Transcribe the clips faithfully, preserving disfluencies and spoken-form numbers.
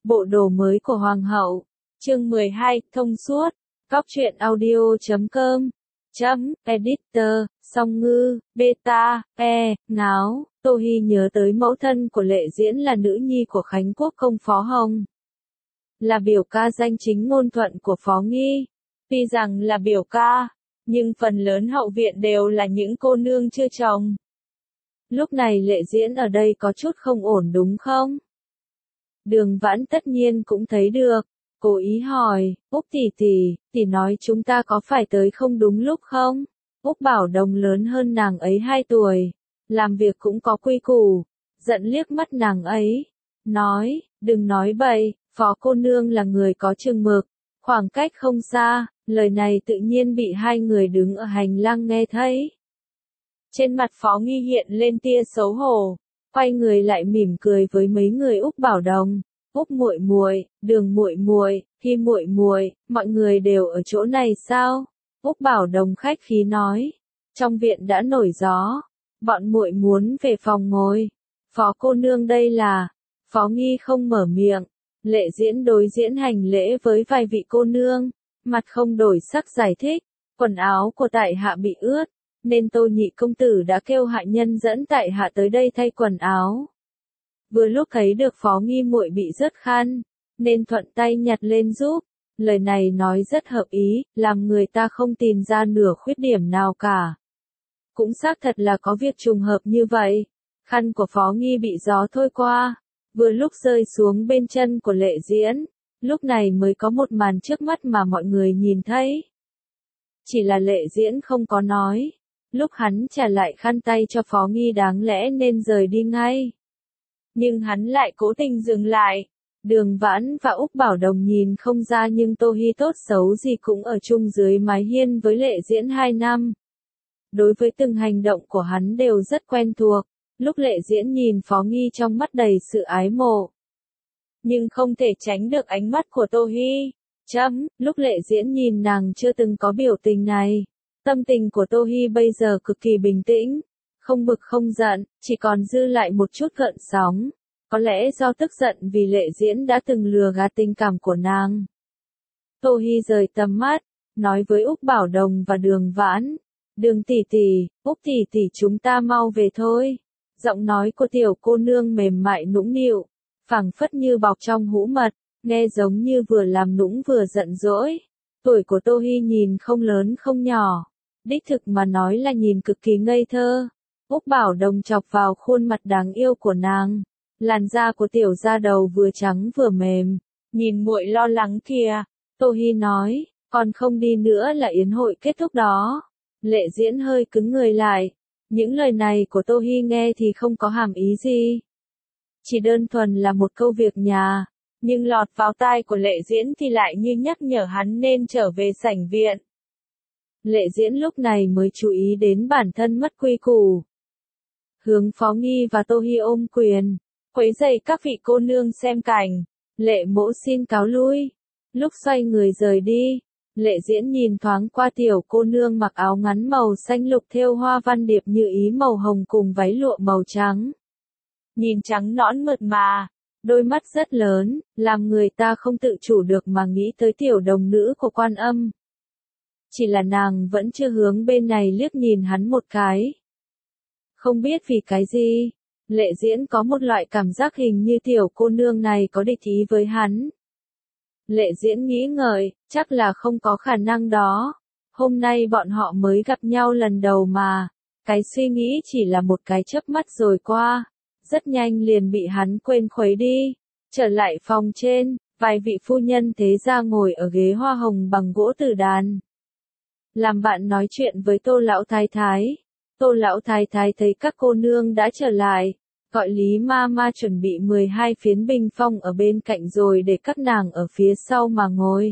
Bộ đồ mới của Hoàng hậu. Chương mười hai, thông suốt. Cóc truyện audio chấm com. Chấm, editor, song ngư, beta, e, ngáo. Tô Hi nhớ tới mẫu thân của Lệ Diễn là nữ nhi của Khánh Quốc công Phó Hồng. Là biểu ca danh chính ngôn thuận của Phó Nghi. Tuy rằng là biểu ca, nhưng phần lớn hậu viện đều là những cô nương chưa chồng. Lúc này Lệ Diễn ở đây có chút không ổn đúng không? Đường Vãn tất nhiên cũng thấy được, cố ý hỏi, Úc tỷ tỷ, tỷ nói chúng ta có phải tới không đúng lúc không? Úc Bảo Đồng lớn hơn nàng ấy hai tuổi, làm việc cũng có quy củ, giận liếc mắt nàng ấy, nói, đừng nói bậy, Phó cô nương là người có chừng mực, khoảng cách không xa, lời này tự nhiên bị hai người đứng ở hành lang nghe thấy. Trên mặt Phó Nghi hiện lên tia xấu hổ, quay người lại mỉm cười với mấy người Úc Bảo Đồng, Úc muội muội, Đường muội muội, Hi muội muội, mọi người đều ở chỗ này sao? Úc Bảo Đồng khách khí nói, trong viện đã nổi gió, bọn muội muốn về phòng ngồi. Phó cô nương đây là, Phó Nghi không mở miệng, Lệ Diễn đối diễn hành lễ với vài vị cô nương, mặt không đổi sắc giải thích, quần áo của tại hạ bị ướt, nên Tô nhị công tử đã kêu hạ nhân dẫn tại hạ tới đây thay quần áo. Vừa lúc thấy được Phó Nghi muội bị rớt khăn, nên thuận tay nhặt lên giúp. Lời này nói rất hợp ý, làm người ta không tìm ra nửa khuyết điểm nào cả. Cũng xác thật là có việc trùng hợp như vậy. Khăn của Phó Nghi bị gió thôi qua, vừa lúc rơi xuống bên chân của Lệ Diễn, lúc này mới có một màn trước mắt mà mọi người nhìn thấy. Chỉ là Lệ Diễn không có nói, lúc hắn trả lại khăn tay cho Phó Nghi đáng lẽ nên rời đi ngay. Nhưng hắn lại cố tình dừng lại. Đường Vãn và Úc Bảo Đồng nhìn không ra nhưng Tô Hi tốt xấu gì cũng ở chung dưới mái hiên với Lệ Diễn hai năm. Đối với từng hành động của hắn đều rất quen thuộc, lúc Lệ Diễn nhìn Phó Nghi trong mắt đầy sự ái mộ. Nhưng không thể tránh được ánh mắt của Tô Hi. Chấm, lúc Lệ Diễn nhìn nàng chưa từng có biểu tình này. Tâm tình của Tô Hi bây giờ cực kỳ bình tĩnh, không bực không giận, chỉ còn dư lại một chút gợn sóng. Có lẽ do tức giận vì Lệ Diễn đã từng lừa gạt tình cảm của nàng. Tô Hi rời tầm mắt, nói với Úc Bảo Đồng và Đường Vãn, Đường tỷ tỷ, Úc tỷ tỷ chúng ta mau về thôi. Giọng nói của tiểu cô nương mềm mại nũng nịu, phảng phất như bọc trong hũ mật, nghe giống như vừa làm nũng vừa giận dỗi. Tuổi của Tô Hi nhìn không lớn không nhỏ, đích thực mà nói là nhìn cực kỳ ngây thơ. Úc Bảo Đồng chọc vào khuôn mặt đáng yêu của nàng. Làn da của tiểu da đầu vừa trắng vừa mềm, nhìn muội lo lắng kìa. Tô Hi nói, còn không đi nữa là yến hội kết thúc đó. Lệ Diễn hơi cứng người lại. Những lời này của Tô Hi nghe thì không có hàm ý gì. Chỉ đơn thuần là một câu việc nhà, nhưng lọt vào tai của Lệ Diễn thì lại như nhắc nhở hắn nên trở về sảnh viện. Lệ Diễn lúc này mới chú ý đến bản thân mất quy củ. Hướng Phó Nghi và Tô Hi ôm quyền, quấy rầy các vị cô nương xem cảnh. Lệ mỗ xin cáo lui. Lúc xoay người rời đi, Lệ Diễn nhìn thoáng qua tiểu cô nương mặc áo ngắn màu xanh lục thêu hoa văn điệp như ý màu hồng cùng váy lụa màu trắng. Nhìn trắng nõn mượt mà, đôi mắt rất lớn, làm người ta không tự chủ được mà nghĩ tới tiểu đồng nữ của Quan Âm. Chỉ là nàng vẫn chưa hướng bên này liếc nhìn hắn một cái. Không biết vì cái gì, Lệ Diễn có một loại cảm giác hình như tiểu cô nương này có địch ý với hắn. Lệ Diễn nghĩ ngợi, chắc là không có khả năng đó. Hôm nay bọn họ mới gặp nhau lần đầu mà. Cái suy nghĩ chỉ là một cái chớp mắt rồi qua. Rất nhanh liền bị hắn quên khuấy đi. Trở lại phòng trên, vài vị phu nhân thế gia ngồi ở ghế hoa hồng bằng gỗ tử đàn. Làm bạn nói chuyện với Tô lão thái thái. Tô lão thái thái thấy các cô nương đã trở lại, gọi Lý ma ma chuẩn bị mười hai phiến bình phong ở bên cạnh rồi để các nàng ở phía sau mà ngồi.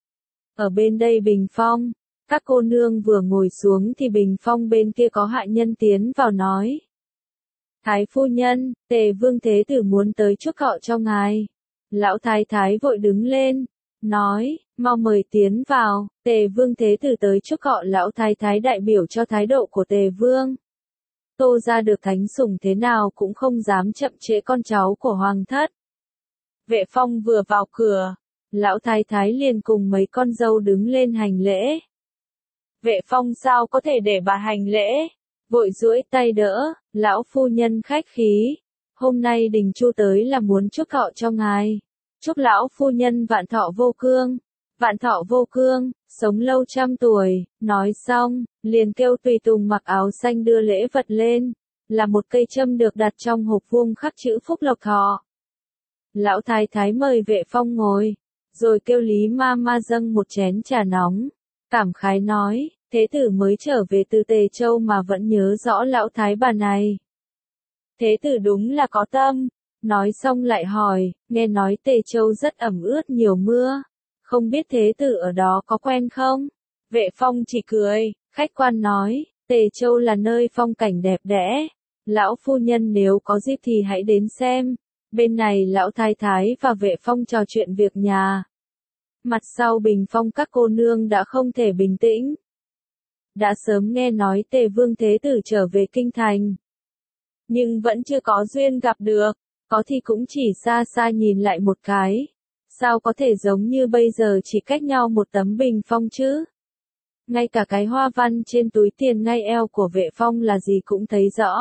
Ở bên đây bình phong, các cô nương vừa ngồi xuống thì bình phong bên kia có hạ nhân tiến vào nói. Thái phu nhân, Tề vương thế tử muốn tới chúc họ cho ngài. Lão thái thái vội đứng lên, nói, mau mời tiến vào. Tề vương thế tử tới chúc họ. Lão thái thái đại biểu cho thái độ của Tề vương. Tô gia được thánh sủng thế nào cũng không dám chậm trễ con cháu của hoàng thất. Vệ Phong vừa vào cửa, lão thái thái liền cùng mấy con dâu đứng lên hành lễ. Vệ Phong sao có thể để bà hành lễ, vội duỗi tay đỡ, lão phu nhân khách khí, hôm nay đình chu tới là muốn chúc thọ cho ngài, chúc lão phu nhân vạn thọ vô cương, vạn thọ vô cương, sống lâu trăm tuổi, nói xong, liền kêu tùy tùng mặc áo xanh đưa lễ vật lên, là một cây châm được đặt trong hộp vuông khắc chữ phúc lộc thọ. Lão thái thái mời Vệ Phong ngồi, rồi kêu Lý ma ma dâng một chén trà nóng, cảm khái nói, thế tử mới trở về từ Tề Châu mà vẫn nhớ rõ lão thái bà này. Thế tử đúng là có tâm, nói xong lại hỏi, nghe nói Tề Châu rất ẩm ướt nhiều mưa, không biết thế tử ở đó có quen không? Vệ Phong chỉ cười, khách quan nói, Tề Châu là nơi phong cảnh đẹp đẽ, lão phu nhân nếu có dịp thì hãy đến xem. Bên này lão thái thái và Vệ Phong trò chuyện việc nhà. Mặt sau bình phong các cô nương đã không thể bình tĩnh. Đã sớm nghe nói Tề Vương Thế Tử trở về kinh thành, nhưng vẫn chưa có duyên gặp được, có thì cũng chỉ xa xa nhìn lại một cái. Sao có thể giống như bây giờ chỉ cách nhau một tấm bình phong chứ? Ngay cả cái hoa văn trên túi tiền ngay eo của Vệ Phong là gì cũng thấy rõ.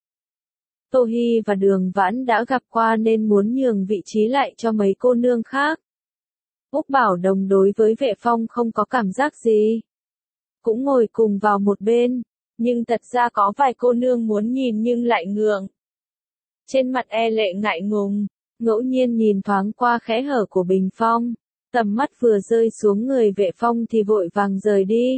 Tô Hi và Đường Vãn đã gặp qua nên muốn nhường vị trí lại cho mấy cô nương khác. Úc Bảo Đồng đối với Vệ Phong không có cảm giác gì, cũng ngồi cùng vào một bên, nhưng thật ra có vài cô nương muốn nhìn nhưng lại ngượng. Trên mặt e lệ ngại ngùng, ngẫu nhiên nhìn thoáng qua khẽ hở của bình phong, tầm mắt vừa rơi xuống người Vệ Phong thì vội vàng rời đi.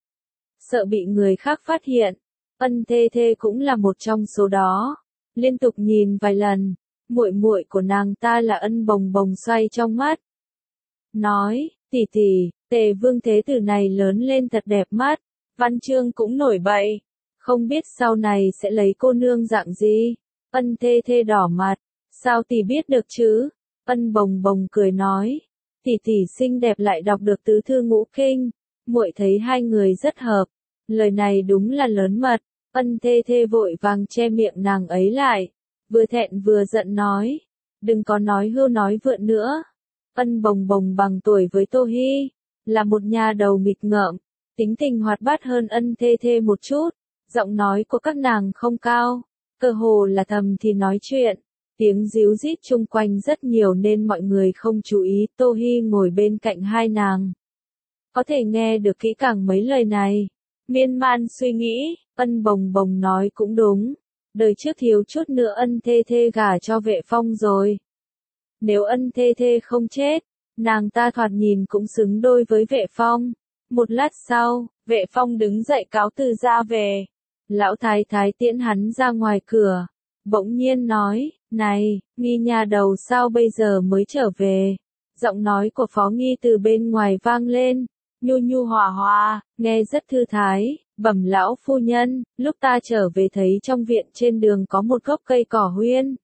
Sợ bị người khác phát hiện, Ân Thê Thê cũng là một trong số đó. Liên tục nhìn vài lần, muội muội của nàng ta là Ân Bồng Bồng xoay trong mắt. Nói, tỷ tỷ, Tề Vương Thế Tử này lớn lên thật đẹp mắt, văn chương cũng nổi bậy, không biết sau này sẽ lấy cô nương dạng gì. Ân Thê Thê đỏ mặt, sao tỷ biết được chứ? Ân Bồng Bồng cười nói, tỷ tỷ xinh đẹp lại đọc được tứ thư ngũ kinh, muội thấy hai người rất hợp. Lời này đúng là lớn mật. Ân Thê Thê vội vàng che miệng nàng ấy lại, vừa thẹn vừa giận nói, đừng có nói hưu nói vượn nữa. Ân Bồng Bồng bằng tuổi với Tô Hi, là một nhà đầu nghịch ngợm, tính tình hoạt bát hơn Ân Thê Thê một chút, giọng nói của các nàng không cao, cơ hồ là thầm thì nói chuyện, tiếng ríu rít chung quanh rất nhiều nên mọi người không chú ý. Tô Hi ngồi bên cạnh hai nàng, có thể nghe được kỹ càng mấy lời này, miên man suy nghĩ. Ân Bồng Bồng nói cũng đúng, đời trước thiếu chút nữa Ân Thê Thê gả cho Vệ Phong rồi. Nếu Ân Thê Thê không chết, nàng ta thoạt nhìn cũng xứng đôi với Vệ Phong. Một lát sau, Vệ Phong đứng dậy cáo từ ra về. Lão thái thái tiễn hắn ra ngoài cửa, bỗng nhiên nói, này, Nghi nhà đầu sao bây giờ mới trở về? Giọng nói của Phó Nghi từ bên ngoài vang lên, nhu nhu hòa hòa, nghe rất thư thái. Bẩm lão phu nhân, lúc ta trở về thấy trong viện trên đường có một gốc cây cỏ huyên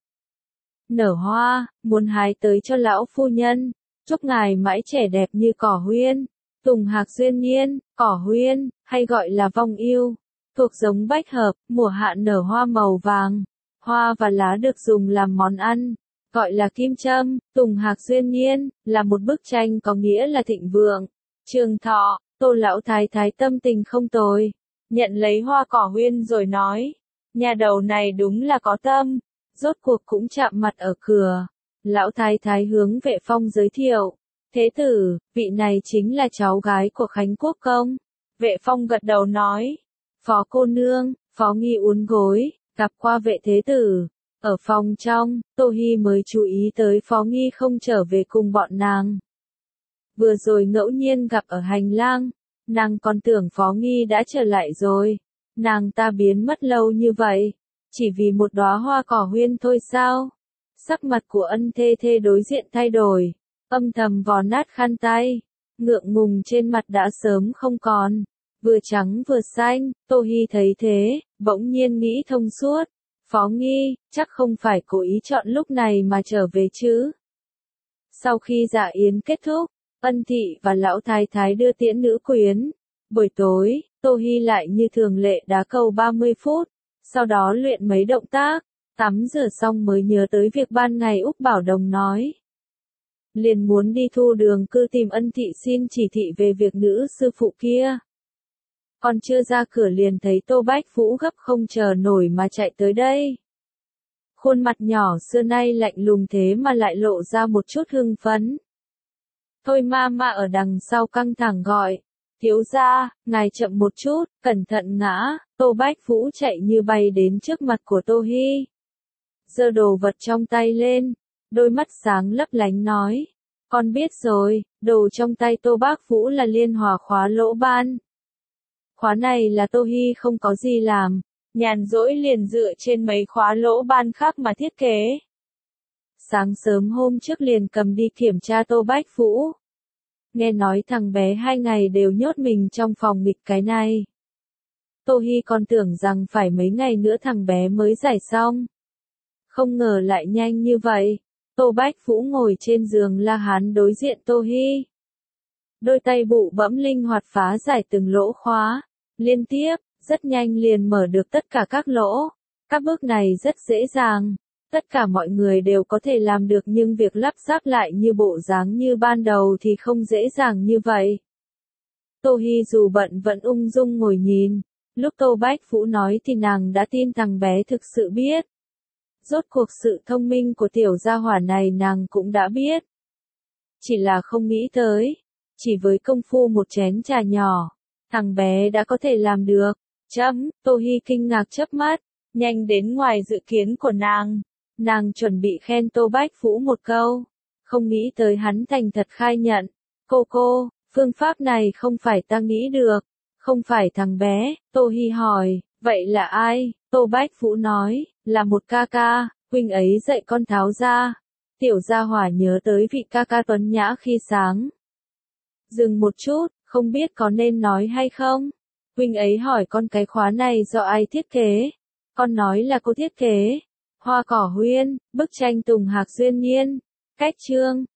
nở hoa, muốn hái tới cho lão phu nhân, chúc ngài mãi trẻ đẹp như cỏ huyên. Tùng hạc duyên nhiên, cỏ huyên, hay gọi là vong yêu, thuộc giống bách hợp, mùa hạ nở hoa màu vàng, hoa và lá được dùng làm món ăn, gọi là kim châm. Tùng hạc duyên nhiên, là một bức tranh có nghĩa là thịnh vượng, trường thọ. Tô lão thái thái tâm tình không tồi, nhận lấy hoa cỏ huyên rồi nói, nhà đầu này đúng là có tâm, rốt cuộc cũng chạm mặt ở cửa. Lão thái thái hướng Vệ Phong giới thiệu, thế tử, vị này chính là cháu gái của Khánh Quốc công. Vệ Phong gật đầu nói, Phó cô nương. Phó Nghi uốn gối, gặp qua Vệ thế tử. Ở phòng trong, Tô Hi mới chú ý tới Phó Nghi không trở về cùng bọn nàng. Vừa rồi ngẫu nhiên gặp ở hành lang, nàng còn tưởng Phó Nghi đã trở lại rồi. Nàng ta biến mất lâu như vậy, chỉ vì một đóa hoa cỏ huyên thôi sao? Sắc mặt của Ân Thê Thê đối diện thay đổi, âm thầm vò nát khăn tay, ngượng ngùng trên mặt đã sớm không còn, vừa trắng vừa xanh. Tô Hi thấy thế, bỗng nhiên nghĩ thông suốt, Phó Nghi, chắc không phải cố ý chọn lúc này mà trở về chứ. Sau khi dạ yến kết thúc, Ân thị và lão thái thái đưa tiễn nữ quyến. Buổi tối, Tô Hi lại như thường lệ đá cầu ba mươi phút, sau đó luyện mấy động tác, tắm rửa xong mới nhớ tới việc ban ngày Úc Bảo Đồng nói. liền muốn đi Thu Đường Cư tìm Ân Thị xin chỉ thị về việc nữ sư phụ kia. Còn chưa ra cửa liền thấy Tô Bách Vũ gấp không chờ nổi mà chạy tới đây. Khuôn mặt nhỏ xưa nay lạnh lùng thế mà lại lộ ra một chút hưng phấn. Thôi ma ma ở đằng sau căng thẳng gọi. Thiếu gia, ngài chậm một chút, cẩn thận ngã. Tô Bách Vũ chạy như bay đến trước mặt của Tô Hi. Giơ đồ vật trong tay lên, đôi mắt sáng lấp lánh nói. Con biết rồi, đồ trong tay Tô Bách Vũ là liên hòa khóa lỗ ban. Khóa này là Tô Hi không có gì làm, nhàn rỗi liền dựa trên mấy khóa lỗ ban khác mà thiết kế. Sáng sớm hôm trước liền cầm đi kiểm tra Tô Bách Vũ. Nghe nói thằng bé hai ngày đều nhốt mình trong phòng nghịch cái này. Tô Hi còn tưởng rằng phải mấy ngày nữa thằng bé mới giải xong. Không ngờ lại nhanh như vậy. Tô Bách Vũ ngồi trên giường la hán đối diện Tô Hi. Đôi tay bụ bẫm linh hoạt phá giải từng lỗ khóa. Liên tiếp, rất nhanh liền mở được tất cả các lỗ. Các bước này rất dễ dàng. Tất cả mọi người đều có thể làm được nhưng việc lắp ráp lại như bộ dáng như ban đầu thì không dễ dàng như vậy. Tô Hi dù bận vẫn ung dung ngồi nhìn. Lúc Tô Bách Vũ nói thì nàng đã tin thằng bé thực sự biết. Rốt cuộc sự thông minh của tiểu gia hỏa này nàng cũng đã biết. Chỉ là không nghĩ tới. Chỉ với công phu một chén trà nhỏ, thằng bé đã có thể làm được. Chấm, Tô Hi kinh ngạc chớp mắt, nhanh đến ngoài dự kiến của nàng. Nàng chuẩn bị khen Tô Bách Vũ một câu. Không nghĩ tới hắn thành thật khai nhận. Cô cô, phương pháp này không phải ta nghĩ được. Không phải thằng bé, Tô Hi hỏi, vậy là ai? Tô Bách Vũ nói, là một ca ca, huynh ấy dạy con tháo ra. Tiểu gia hỏa nhớ tới vị ca ca tuấn nhã khi sáng. Dừng một chút, không biết có nên nói hay không? Huynh ấy hỏi con cái khóa này do ai thiết kế? Con nói là cô thiết kế. Hoa cỏ huyên, bức tranh Tùng Hạc duyên nhiên. Cách chương.